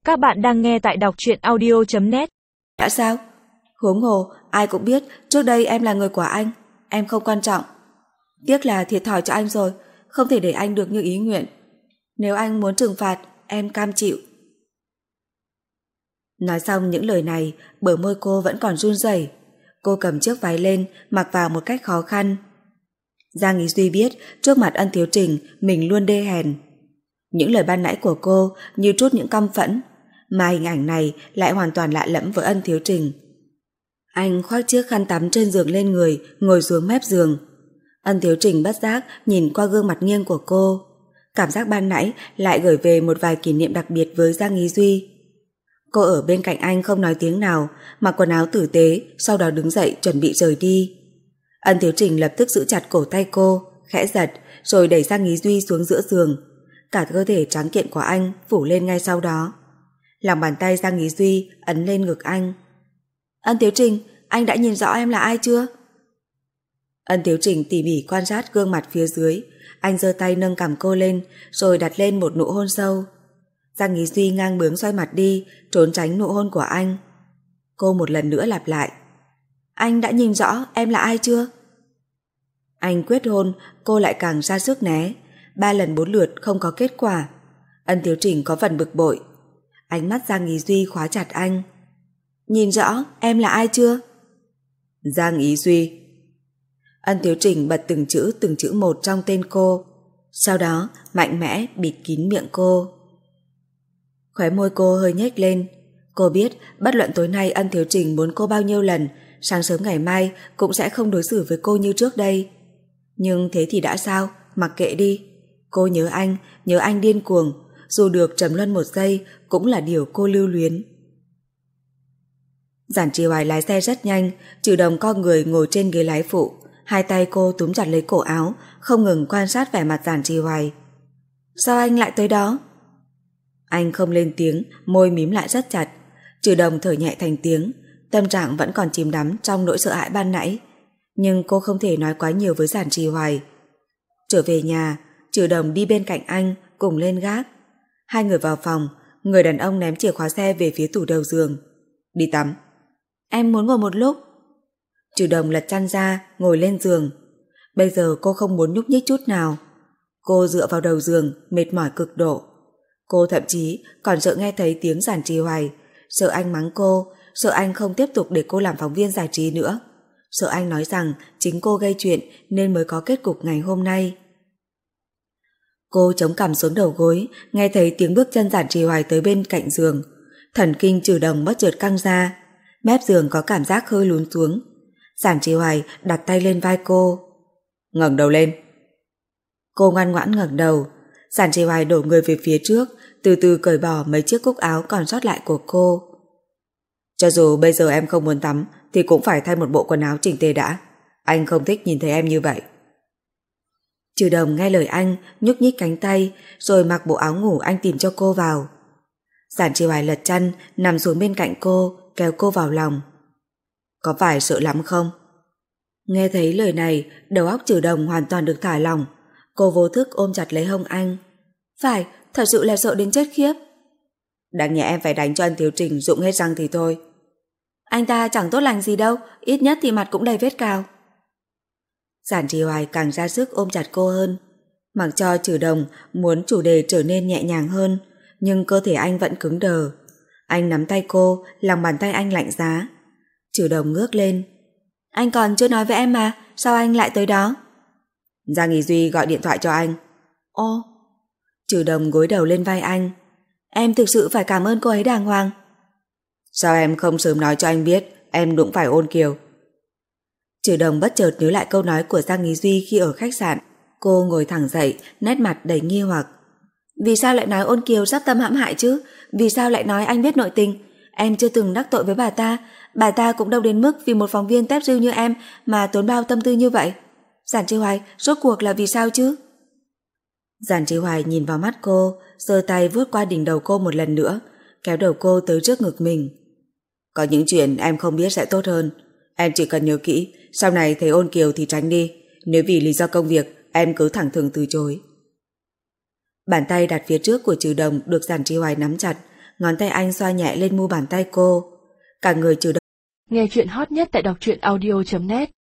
Các bạn đang nghe tại đọc truyện audio.net. Đã sao? Huống hồ, ai cũng biết trước đây em là người của anh. Em không quan trọng. Tiếc là thiệt thòi cho anh rồi, không thể để anh được như ý nguyện. Nếu anh muốn trừng phạt, em cam chịu. Nói xong những lời này, bờ môi cô vẫn còn run rẩy. Cô cầm chiếc váy lên, mặc vào một cách khó khăn. Giang Ý Duy biết trước mặt Ân Thiếu Trình mình luôn đê hèn. Những lời ban nãy của cô như trút những căm phẫn, mà hình ảnh này lại hoàn toàn lạ lẫm với Ân Thiếu Trình. Anh khoác chiếc khăn tắm trên giường lên người, ngồi xuống mép giường. Ân Thiếu Trình bất giác nhìn qua gương mặt nghiêng của cô. Cảm giác ban nãy lại gửi về một vài kỷ niệm đặc biệt với Giang Ý Duy. Cô ở bên cạnh anh không nói tiếng nào, mặc quần áo tử tế, sau đó đứng dậy chuẩn bị rời đi. Ân Thiếu Trình lập tức giữ chặt cổ tay cô, khẽ giật, rồi đẩy Giang Ý Duy xuống giữa giường. Cả cơ thể trắng kiện của anh phủ lên ngay sau đó. Lòng bàn tay Giang Ý Duy ấn lên ngực anh. Ân Thiếu Trình, anh đã nhìn rõ em là ai chưa? Ân Thiếu Trình tỉ mỉ quan sát gương mặt phía dưới. Anh giơ tay nâng cằm cô lên, rồi đặt lên một nụ hôn sâu. Giang Ý Duy ngang bướng xoay mặt đi, trốn tránh nụ hôn của anh. Cô một lần nữa lặp lại. Anh đã nhìn rõ em là ai chưa? Anh quyết hôn, cô lại càng ra sức né. 3 lần 4 lượt không có kết quả. Ân Thiếu Trình có phần bực bội. Ánh mắt Giang Ý Duy khóa chặt anh. Nhìn rõ em là ai chưa? Giang Ý Duy. Ân Thiếu Trình bật từng chữ một trong tên cô, sau đó mạnh mẽ bịt kín miệng cô. Khóe môi cô hơi nhếch lên. Cô biết bất luận tối nay Ân Thiếu Trình muốn cô bao nhiêu lần, sáng sớm ngày mai cũng sẽ không đối xử với cô như trước đây. Nhưng thế thì đã sao, mặc kệ đi. Cô nhớ anh điên cuồng, dù được trầm luân một giây cũng là điều cô lưu luyến. Giản Trì Hoài lái xe rất nhanh, Trừ Đồng co người ngồi trên ghế lái phụ, hai tay cô túm chặt lấy cổ áo, không ngừng quan sát vẻ mặt Giản Trì Hoài. Sao anh lại tới đó? Anh không lên tiếng, môi mím lại rất chặt. Trừ Đồng thở nhẹ thành tiếng, tâm trạng vẫn còn chìm đắm trong nỗi sợ hãi ban nãy, nhưng cô không thể nói quá nhiều với Giản Trì Hoài. Trở về nhà, Trừ Đồng đi bên cạnh anh cùng lên gác. Hai người vào phòng, người đàn ông ném chìa khóa xe về phía tủ đầu giường. Đi tắm. Em muốn ngồi một lúc. Trừ Đồng lật chăn ra, ngồi lên giường. Bây giờ cô không muốn nhúc nhích chút nào. Cô dựa vào đầu giường, mệt mỏi cực độ. Cô thậm chí còn sợ nghe thấy tiếng Giản Trì Hoài, sợ anh mắng cô, sợ anh không tiếp tục để cô làm phóng viên giải trí nữa, sợ anh nói rằng chính cô gây chuyện nên mới có kết cục ngày hôm nay. Cô chống cằm xuống đầu gối, nghe thấy tiếng bước chân Giản Trì Hoài tới bên cạnh giường. Thần kinh Trừ Đồng bất chợt căng ra, mép giường có cảm giác hơi lún xuống. Giản Trì Hoài đặt tay lên vai cô. Ngẩng đầu lên. Cô ngoan ngoãn ngẩng đầu. Giản Trì Hoài đổ người về phía trước, từ từ cởi bỏ mấy chiếc cúc áo còn sót lại của cô. Cho dù bây giờ em không muốn tắm thì cũng phải thay một bộ quần áo chỉnh tề đã. Anh không thích nhìn thấy em như vậy. Trừ Đồng nghe lời anh, nhúc nhích cánh tay, rồi mặc bộ áo ngủ anh tìm cho cô vào. Giản Trì Hoài lật chăn, nằm xuống bên cạnh cô, kéo cô vào lòng. Có phải sợ lắm không? Nghe thấy lời này, đầu óc Trừ Đồng hoàn toàn được thả lỏng. Cô vô thức ôm chặt lấy hông anh. Phải, thật sự là sợ đến chết khiếp. Đáng nhẽ em phải đánh cho Ân Thiếu Trình rụng hết răng thì thôi. Anh ta chẳng tốt lành gì đâu, ít nhất thì mặt cũng đầy vết cào. Giản Trì Hoài càng ra sức ôm chặt cô hơn. Mặc cho Trừ Đồng muốn chủ đề trở nên nhẹ nhàng hơn, nhưng cơ thể anh vẫn cứng đờ. Anh nắm tay cô, lòng bàn tay anh lạnh giá. Trừ Đồng ngước lên. Anh còn chưa nói với em mà, sao anh lại tới đó? Giang Ý Duy gọi điện thoại cho anh. Ồ. Trừ Đồng gối đầu lên vai anh. Em thực sự phải cảm ơn cô ấy đàng hoàng. Sao em không sớm nói cho anh biết em đụng phải Ôn Kiều? Trừ Đồng bất chợt nhớ lại câu nói của Giang Ý Duy khi ở khách sạn. Cô ngồi thẳng dậy, nét mặt đầy nghi hoặc. Vì sao lại nói Ôn Kiều sắp tâm hãm hại chứ? Vì sao lại nói anh biết nội tình? Em chưa từng đắc tội với bà ta cũng đâu đến mức vì một phóng viên tép rêu như em mà tốn bao tâm tư như vậy. Giản Trì Hoài, rốt cuộc là vì sao chứ? Giản Trì Hoài nhìn vào mắt cô, giơ tay vuốt qua đỉnh đầu cô một lần nữa, kéo đầu cô tới trước ngực mình. Có những chuyện em không biết sẽ tốt hơn. Em chỉ cần nhớ kỹ, sau này thấy Ôn Kiều thì tránh đi. Nếu vì lý do công việc, em cứ thẳng thừng từ chối. Bàn tay đặt phía trước của Trừ Đồng được Giản Trì Hoài nắm chặt, ngón tay anh xoa nhẹ lên mu bàn tay cô. Cả người Trừ Đồng. Nghe chuyện hot nhất tại đọc truyện audio.net